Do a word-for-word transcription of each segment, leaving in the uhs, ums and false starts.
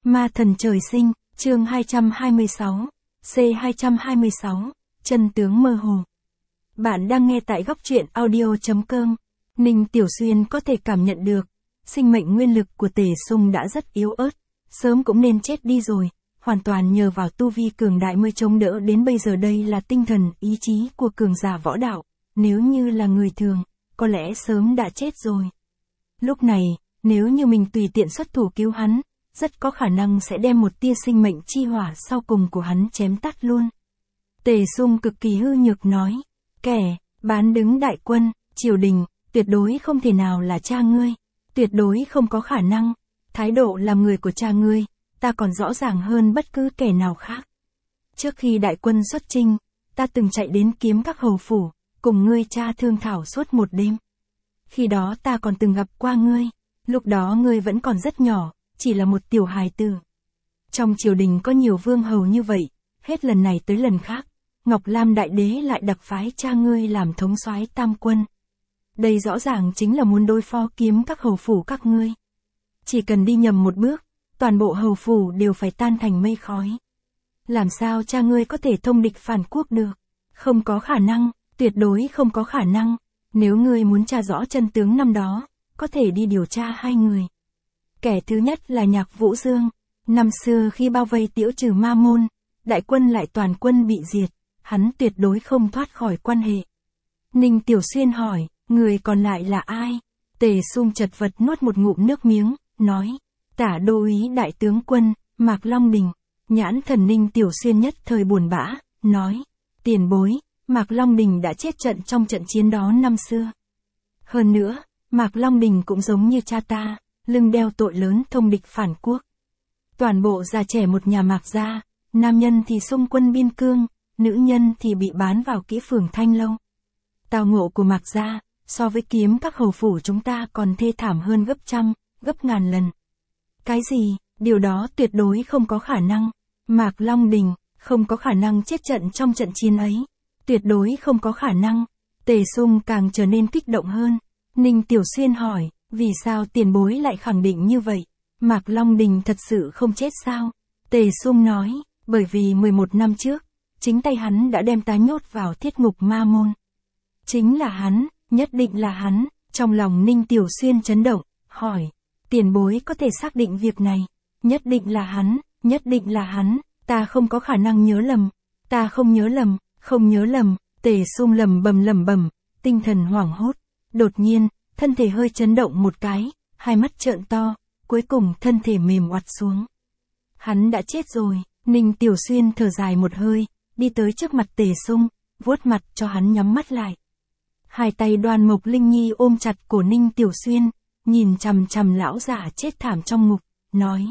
Ma thần trời sinh, chương hai trăm hai mươi sáu, C hai trăm hai mươi sáu, chân tướng mơ hồ. Bạn đang nghe tại góc truyện audio.com. Ninh Tiểu Xuyên có thể cảm nhận được, sinh mệnh nguyên lực của Tề Sung đã rất yếu ớt, sớm cũng nên chết đi rồi, hoàn toàn nhờ vào tu vi cường đại mới chống đỡ đến bây giờ. Đây là tinh thần, ý chí của cường giả võ đạo, nếu như là người thường, có lẽ sớm đã chết rồi. Lúc này, nếu như mình tùy tiện xuất thủ cứu hắn, rất có khả năng sẽ đem một tia sinh mệnh chi hỏa sau cùng của hắn chém tắt luôn. Tề Sung cực kỳ hư nhược nói, kẻ bán đứng đại quân, triều đình, tuyệt đối không thể nào là cha ngươi, tuyệt đối không có khả năng, thái độ làm người của cha ngươi, ta còn rõ ràng hơn bất cứ kẻ nào khác. Trước khi đại quân xuất chinh, ta từng chạy đến kiếm các hầu phủ, cùng ngươi cha thương thảo suốt một đêm. Khi đó ta còn từng gặp qua ngươi, lúc đó ngươi vẫn còn rất nhỏ, chỉ là một tiểu hài tử. Trong triều đình có nhiều vương hầu như vậy, hết lần này tới lần khác, Ngọc Lam đại đế lại đặc phái cha ngươi làm thống soái tam quân. Đây rõ ràng chính là muốn đối phó kiếm các hầu phủ các ngươi. Chỉ cần đi nhầm một bước, toàn bộ hầu phủ đều phải tan thành mây khói. Làm sao cha ngươi có thể thông địch phản quốc được? Không có khả năng, tuyệt đối không có khả năng. Nếu ngươi muốn tra rõ chân tướng năm đó, có thể đi điều tra hai người. Kẻ thứ nhất là Nhạc Vũ Dương. Năm xưa khi bao vây Tiễu Trừ Ma Môn, đại quân lại toàn quân bị diệt, hắn tuyệt đối không thoát khỏi quan hệ. Ninh Tiểu Xuyên hỏi, người còn lại là ai? Tề Sung chật vật nuốt một ngụm nước miếng, nói, Tả đô úy đại tướng quân, Mạc Long Đình. Nhãn thần Ninh Tiểu Xuyên nhất thời buồn bã, nói, tiền bối, Mạc Long Đình đã chết trận trong trận chiến đó năm xưa. Hơn nữa, Mạc Long Đình cũng giống như cha ta, lưng đeo tội lớn thông địch phản quốc. Toàn bộ già trẻ một nhà Mạc gia, nam nhân thì xung quân biên cương, nữ nhân thì bị bán vào kỹ phường Thanh Lâu. Tào ngộ của Mạc gia, so với kiếm các hầu phủ chúng ta còn thê thảm hơn gấp trăm, gấp ngàn lần. Cái gì, điều đó tuyệt đối không có khả năng. Mạc Long Đình, không có khả năng chết trận trong trận chiến ấy. Tuyệt đối không có khả năng. Tề Sung càng trở nên kích động hơn. Ninh Tiểu Xuyên hỏi, vì sao tiền bối lại khẳng định như vậy? Mạc Long Đình thật sự không chết sao? Tề Sung nói, bởi vì mười một năm trước, chính tay hắn đã đem ta nhốt vào thiết ngục ma môn. Chính là hắn, nhất định là hắn. Trong lòng Ninh Tiểu Xuyên chấn động, hỏi, tiền bối có thể xác định việc này? Nhất định là hắn, nhất định là hắn, ta không có khả năng nhớ lầm, ta không nhớ lầm, không nhớ lầm. Tề Sung lầm bầm lầm bầm, tinh thần hoảng hốt, đột nhiên, thân thể hơi chấn động một cái, hai mắt trợn to, cuối cùng thân thể mềm oặt xuống. Hắn đã chết rồi. Ninh Tiểu Xuyên thở dài một hơi, đi tới trước mặt Tề Sung, vuốt mặt cho hắn nhắm mắt lại. Hai tay Đoan Mộc Linh Nhi ôm chặt cổ Ninh Tiểu Xuyên, nhìn chằm chằm lão giả chết thảm trong ngục, nói,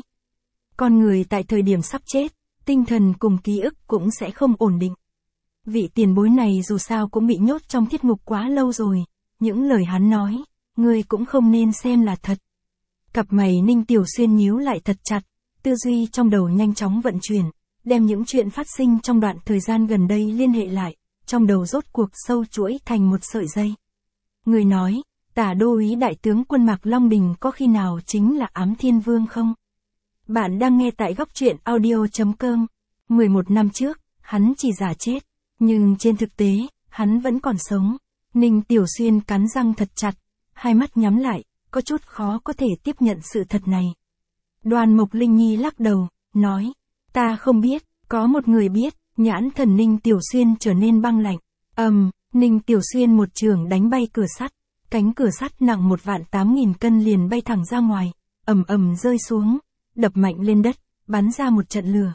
con người tại thời điểm sắp chết, tinh thần cùng ký ức cũng sẽ không ổn định. Vị tiền bối này dù sao cũng bị nhốt trong thiết ngục quá lâu rồi, những lời hắn nói, ngươi cũng không nên xem là thật. Cặp mày Ninh Tiểu Xuyên nhíu lại thật chặt, tư duy trong đầu nhanh chóng vận chuyển, đem những chuyện phát sinh trong đoạn thời gian gần đây liên hệ lại, trong đầu rốt cuộc sâu chuỗi thành một sợi dây. Người nói, Tả đô úy đại tướng quân Mạc Long Đình có khi nào chính là Ám Thiên Vương không? Bạn đang nghe tại góc truyện audio.com. mười một năm trước, hắn chỉ giả chết, nhưng trên thực tế, hắn vẫn còn sống. Ninh Tiểu Xuyên cắn răng thật chặt, hai mắt nhắm lại, có chút khó có thể tiếp nhận sự thật này. Đoan Mộc Linh Nhi lắc đầu, nói, ta không biết, có một người biết. Nhãn thần Ninh Tiểu Xuyên trở nên băng lạnh. Ầm, um, Ninh Tiểu Xuyên một chưởng đánh bay cửa sắt, cánh cửa sắt nặng một vạn tám nghìn cân liền bay thẳng ra ngoài, ầm ầm rơi xuống, đập mạnh lên đất, bắn ra một trận lửa.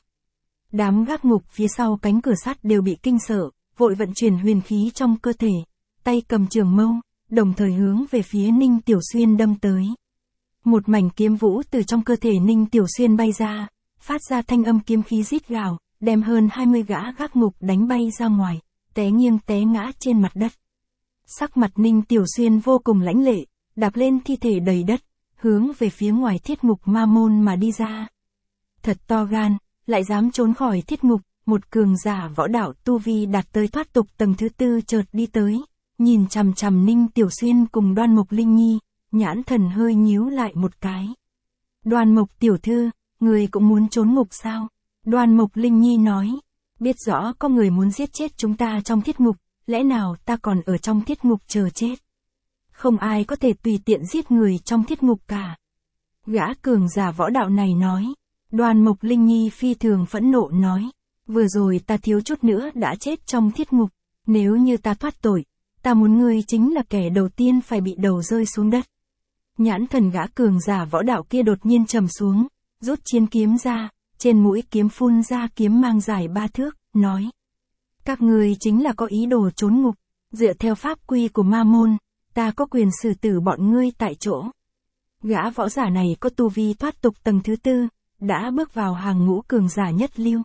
Đám gác ngục phía sau cánh cửa sắt đều bị kinh sợ, vội vận chuyển huyền khí trong cơ thể, tay cầm trường mâu, đồng thời hướng về phía Ninh Tiểu Xuyên đâm tới. Một mảnh kiếm vũ từ trong cơ thể Ninh Tiểu Xuyên bay ra, phát ra thanh âm kiếm khí rít gào, đem hơn hai mươi gã gác ngục đánh bay ra ngoài, té nghiêng té ngã trên mặt đất. Sắc mặt Ninh Tiểu Xuyên vô cùng lãnh lệ, đạp lên thi thể đầy đất, hướng về phía ngoài thiết ngục ma môn mà đi ra. Thật to gan, lại dám trốn khỏi thiết ngục, một cường giả võ đạo tu vi đạt tới thoát tục tầng thứ tư chợt đi tới, nhìn chằm chằm Ninh Tiểu Xuyên cùng Đoan Mộc Linh Nhi, nhãn thần hơi nhíu lại một cái. Đoan Mộc tiểu thư, người cũng muốn trốn ngục sao? Đoan Mục Linh Nhi nói, biết rõ có người muốn giết chết chúng ta trong thiết ngục, lẽ nào ta còn ở trong thiết ngục chờ chết? Không ai có thể tùy tiện giết người trong thiết ngục cả. Gã cường giả võ đạo này nói. Đoan Mục Linh Nhi phi thường phẫn nộ nói, vừa rồi ta thiếu chút nữa đã chết trong thiết ngục, nếu như ta thoát tội, ta muốn ngươi chính là kẻ đầu tiên phải bị đầu rơi xuống đất. Nhãn thần gã cường giả võ đạo kia đột nhiên trầm xuống, rút chiến kiếm ra, trên mũi kiếm phun ra kiếm mang dài ba thước, nói. Các ngươi chính là có ý đồ trốn ngục, dựa theo pháp quy của ma môn, ta có quyền xử tử bọn ngươi tại chỗ. Gã võ giả này có tu vi thoát tục tầng thứ tư, đã bước vào hàng ngũ cường giả nhất lưu.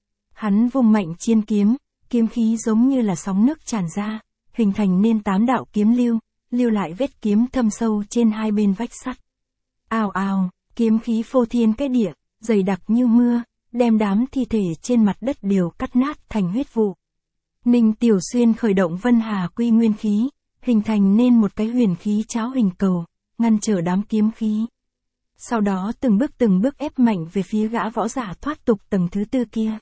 Hắn vung mạnh chiên kiếm, kiếm khí giống như là sóng nước tràn ra, hình thành nên tám đạo kiếm lưu, lưu lại vết kiếm thâm sâu trên hai bên vách sắt. Ào ào, kiếm khí phô thiên cái địa, dày đặc như mưa, đem đám thi thể trên mặt đất đều cắt nát thành huyết vụ. Ninh Tiểu Xuyên khởi động Vân Hà Quy Nguyên khí, hình thành nên một cái huyền khí cháo hình cầu, ngăn trở đám kiếm khí. Sau đó từng bước từng bước ép mạnh về phía gã võ giả thoát tục tầng thứ tư kia.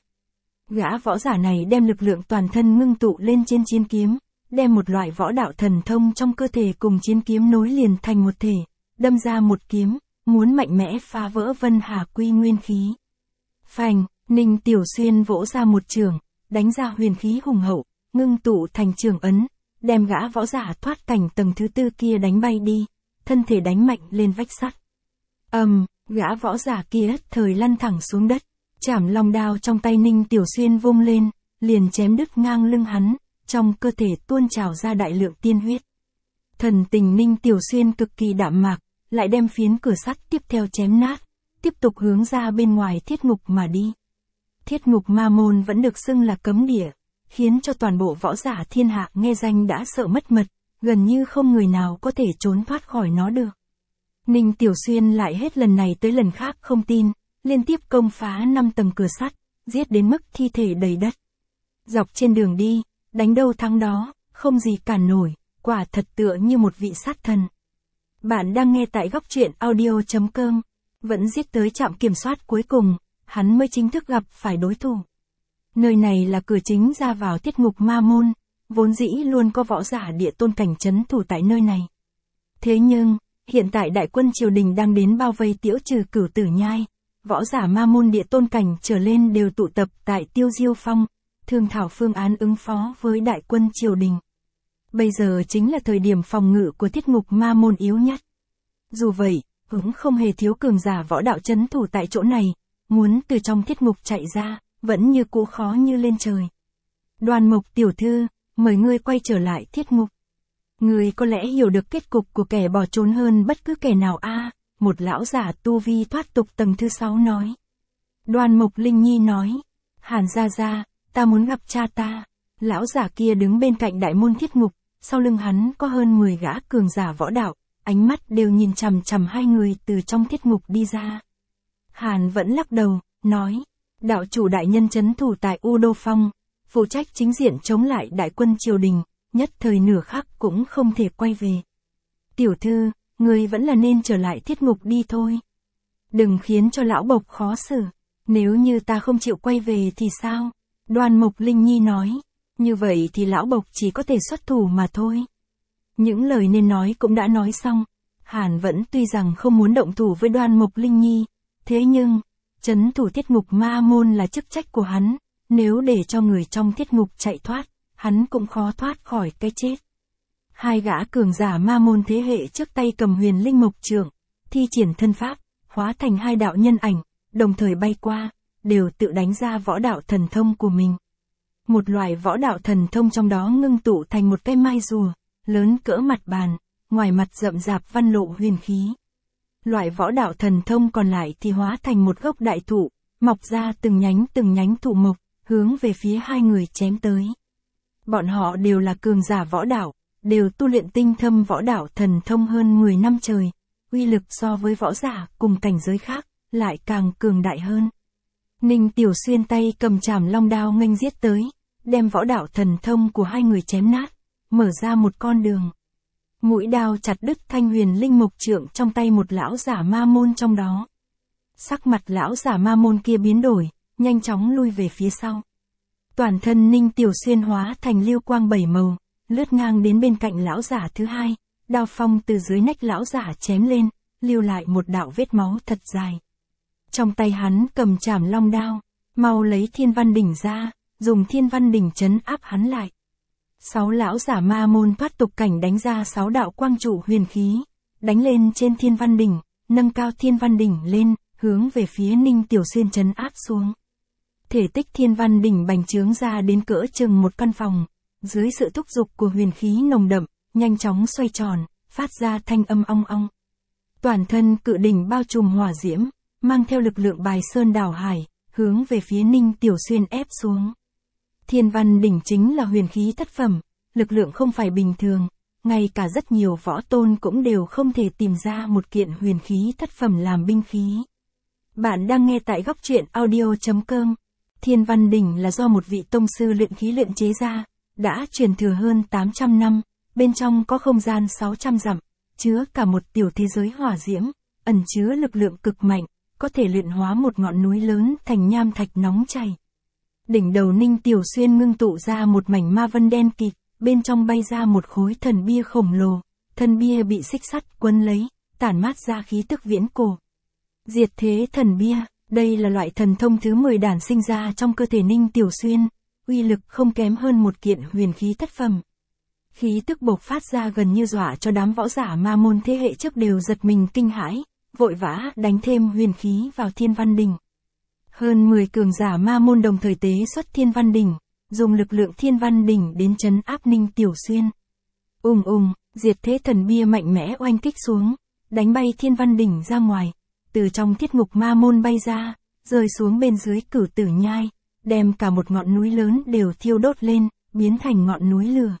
Gã võ giả này đem lực lượng toàn thân ngưng tụ lên trên chiến kiếm, đem một loại võ đạo thần thông trong cơ thể cùng chiến kiếm nối liền thành một thể, đâm ra một kiếm, muốn mạnh mẽ phá vỡ Vân Hà Quy Nguyên khí. Phành, Ninh Tiểu Xuyên vỗ ra một trường, đánh ra huyền khí hùng hậu, ngưng tụ thành trường ấn, đem gã võ giả thoát cảnh tầng thứ tư kia đánh bay đi, thân thể đánh mạnh lên vách sắt. Ầm, um, gã võ giả kia thời lăn thẳng xuống đất, chảm long đao trong tay Ninh Tiểu Xuyên vung lên, liền chém đứt ngang lưng hắn, trong cơ thể tuôn trào ra đại lượng tiên huyết. Thần tình Ninh Tiểu Xuyên cực kỳ đạm mạc, lại đem phiến cửa sắt tiếp theo chém nát, tiếp tục hướng ra bên ngoài thiết ngục mà đi. Thiết ngục ma môn vẫn được xưng là cấm địa, khiến cho toàn bộ võ giả thiên hạ nghe danh đã sợ mất mật, gần như không người nào có thể trốn thoát khỏi nó được. Ninh Tiểu Xuyên lại hết lần này tới lần khác không tin, liên tiếp công phá năm tầng cửa sắt, giết đến mức thi thể đầy đất. Dọc trên đường đi, đánh đâu thắng đó, không gì cản nổi, quả thật tựa như một vị sát thần. Bạn đang nghe tại góc truyện audio chấm com, vẫn giết tới trạm kiểm soát cuối cùng, hắn mới chính thức gặp phải đối thủ. Nơi này là cửa chính ra vào thiết ngục ma môn, vốn dĩ luôn có võ giả địa tôn cảnh trấn thủ tại nơi này. Thế nhưng, hiện tại đại quân triều đình đang đến bao vây Tiễu Trừ Cửu Tử Nhai, võ giả ma môn địa tôn cảnh trở lên đều tụ tập tại Tiêu Diêu Phong, thương thảo phương án ứng phó với đại quân triều đình. Bây giờ chính là thời điểm phòng ngự của thiết ngục ma môn yếu nhất. Dù vậy, cũng không hề thiếu cường giả võ đạo trấn thủ tại chỗ này, muốn từ trong thiết ngục chạy ra, vẫn như cũ khó như lên trời. Đoan Mục tiểu thư, mời ngươi quay trở lại thiết ngục. Ngươi có lẽ hiểu được kết cục của kẻ bỏ trốn hơn bất cứ kẻ nào a à, một lão giả tu vi thoát tục tầng thứ sáu nói. Đoan Mục Linh Nhi nói, Hàn gia gia, ta muốn gặp cha ta. Lão giả kia đứng bên cạnh đại môn thiết ngục, sau lưng hắn có hơn mười gã cường giả võ đạo, ánh mắt đều nhìn chằm chằm hai người từ trong thiết ngục đi ra. Hàn vẫn lắc đầu, nói, đạo chủ đại nhân trấn thủ tại U Đô Phong, phụ trách chính diện chống lại đại quân triều đình, nhất thời nửa khắc cũng không thể quay về. Tiểu thư, người vẫn là nên trở lại thiết ngục đi thôi. Đừng khiến cho lão bộc khó xử, nếu như ta không chịu quay về thì sao? Đoan Mục Linh Nhi nói, như vậy thì lão bộc chỉ có thể xuất thủ mà thôi. Những lời nên nói cũng đã nói xong, Hàn vẫn tuy rằng không muốn động thủ với Đoan Mục Linh Nhi, thế nhưng, trấn thủ thiết ngục ma môn là chức trách của hắn, nếu để cho người trong thiết ngục chạy thoát, hắn cũng khó thoát khỏi cái chết. Hai gã cường giả ma môn thế hệ trước tay cầm huyền linh mộc trượng, thi triển thân pháp, hóa thành hai đạo nhân ảnh, đồng thời bay qua, đều tự đánh ra võ đạo thần thông của mình. Một loại võ đạo thần thông trong đó ngưng tụ thành một cây mai rùa, lớn cỡ mặt bàn, ngoài mặt rậm rạp văn lộ huyền khí. Loại võ đạo thần thông còn lại thì hóa thành một gốc đại thụ, mọc ra từng nhánh từng nhánh thụ mộc, hướng về phía hai người chém tới. Bọn họ đều là cường giả võ đạo, đều tu luyện tinh thâm võ đạo thần thông hơn mười năm trời, uy lực so với võ giả cùng cảnh giới khác, lại càng cường đại hơn. Ninh Tiểu Xuyên tay cầm chảm long đao nghênh giết tới, đem võ đạo thần thông của hai người chém nát, mở ra một con đường. Mũi đao chặt đứt thanh huyền linh mộc trượng trong tay một lão giả ma môn trong đó. Sắc mặt lão giả ma môn kia biến đổi, nhanh chóng lui về phía sau. Toàn thân Ninh Tiểu Xuyên hóa thành lưu quang bảy màu, lướt ngang đến bên cạnh lão giả thứ hai, đao phong từ dưới nách lão giả chém lên, lưu lại một đạo vết máu thật dài. Trong tay hắn cầm trảm long đao, mau lấy thiên văn đỉnh ra, dùng thiên văn đỉnh trấn áp hắn lại. Sáu lão giả ma môn thoát tục cảnh đánh ra sáu đạo quang trụ huyền khí, đánh lên trên thiên văn đỉnh, nâng cao thiên văn đỉnh lên, hướng về phía Ninh Tiểu Xuyên trấn áp xuống. Thể tích thiên văn đỉnh bành trướng ra đến cỡ chừng một căn phòng, dưới sự thúc giục của huyền khí nồng đậm, nhanh chóng xoay tròn, phát ra thanh âm ong ong. Toàn thân cự đỉnh bao trùm hỏa diễm, mang theo lực lượng bài sơn đảo hải, hướng về phía Ninh Tiểu Xuyên ép xuống. Thiên văn đỉnh chính là huyền khí thất phẩm, lực lượng không phải bình thường, ngay cả rất nhiều võ tôn cũng đều không thể tìm ra một kiện huyền khí thất phẩm làm binh khí. Bạn đang nghe tại góc truyện audio chấm com. Thiên văn đỉnh là do một vị tông sư luyện khí luyện chế ra, đã truyền thừa hơn tám trăm năm, bên trong có không gian sáu trăm dặm, chứa cả một tiểu thế giới hỏa diễm, ẩn chứa lực lượng cực mạnh, có thể luyện hóa một ngọn núi lớn thành nham thạch nóng chảy. Đỉnh đầu Ninh Tiểu Xuyên ngưng tụ ra một mảnh ma vân đen kịt, bên trong bay ra một khối thần bia khổng lồ, thần bia bị xích sắt quấn lấy, tản mát ra khí tức viễn cổ. Diệt thế thần bia, đây là loại thần thông thứ mười đản sinh ra trong cơ thể Ninh Tiểu Xuyên, uy lực không kém hơn một kiện huyền khí thất phẩm. Khí tức bộc phát ra gần như dọa cho đám võ giả ma môn thế hệ trước đều giật mình kinh hãi, vội vã đánh thêm huyền khí vào thiên văn đỉnh. Hơn mười cường giả ma môn đồng thời tế xuất thiên văn đỉnh, dùng lực lượng thiên văn đỉnh đến trấn áp Ninh Tiểu Xuyên. Ùng ùng, diệt thế thần bia mạnh mẽ oanh kích xuống, đánh bay thiên văn đỉnh ra ngoài, từ trong thiết ngục ma môn bay ra, rơi xuống bên dưới Cửu Tử Nhai, đem cả một ngọn núi lớn đều thiêu đốt lên, biến thành ngọn núi lửa.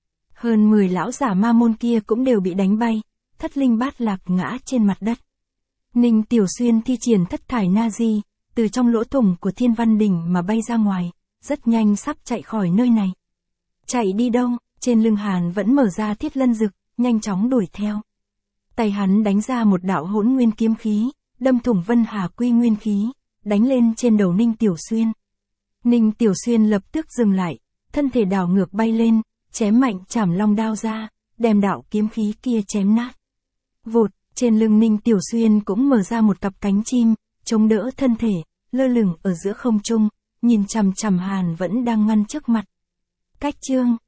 Hơn mười lão giả ma môn kia cũng đều bị đánh bay, thất linh bát lạc ngã trên mặt đất. Ninh Tiểu Xuyên thi triển thất thải na di, từ trong lỗ thủng của thiên văn đỉnh mà bay ra ngoài, rất nhanh sắp chạy khỏi nơi này. Chạy đi đâu? Trên lưng Hàn vẫn mở ra thiết lân dực, nhanh chóng đuổi theo. Tay hắn đánh ra một đạo hỗn nguyên kiếm khí, đâm thủng Vân Hà Quy nguyên khí, đánh lên trên đầu Ninh Tiểu Xuyên. Ninh Tiểu Xuyên lập tức dừng lại, thân thể đảo ngược bay lên, chém mạnh trảm long đao ra, đem đạo kiếm khí kia chém nát. Vụt, trên lưng Ninh Tiểu Xuyên cũng mở ra một cặp cánh chim, chống đỡ thân thể, lơ lửng ở giữa không trung, nhìn chằm chằm Hàn vẫn đang ngăn trước mặt. Cách chương